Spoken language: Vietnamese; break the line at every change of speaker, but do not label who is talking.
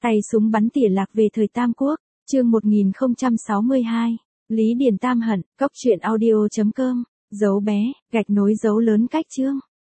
Tay súng bắn tỉa lạc về thời Tam Quốc, chương 1062, Lý Điền Tam Hận, cốc truyện audio.com, dấu bé, gạch nối dấu lớn cách chương.